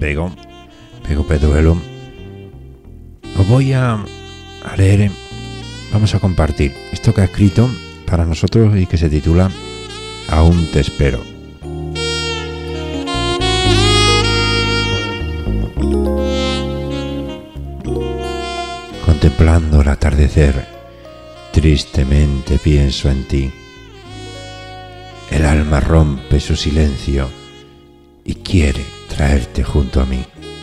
Pego Peduelo, os voy a leer, vamos a compartir esto que ha escrito para nosotros y que se titula Aún te espero. Contemplando el atardecer, tristemente pienso en ti. El alma rompe su silencio y quiere traerte junto a mí,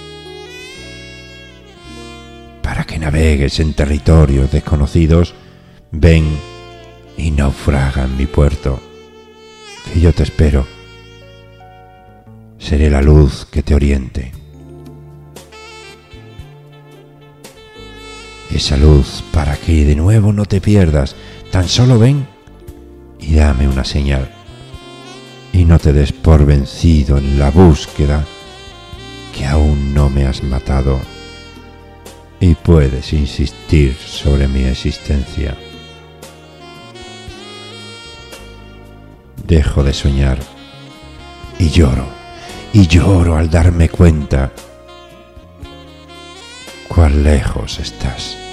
para que navegues en territorios desconocidos. Ven y naufraga en mi puerto, que yo te espero. Seré la luz que te oriente. Esa luz para que de nuevo no te pierdas. Tan solo ven y dame una señal. Y no te des por vencido en la búsqueda, que aún no me has matado y puedes insistir sobre mi existencia. Dejo de soñar y lloro al darme cuenta cuán lejos estás.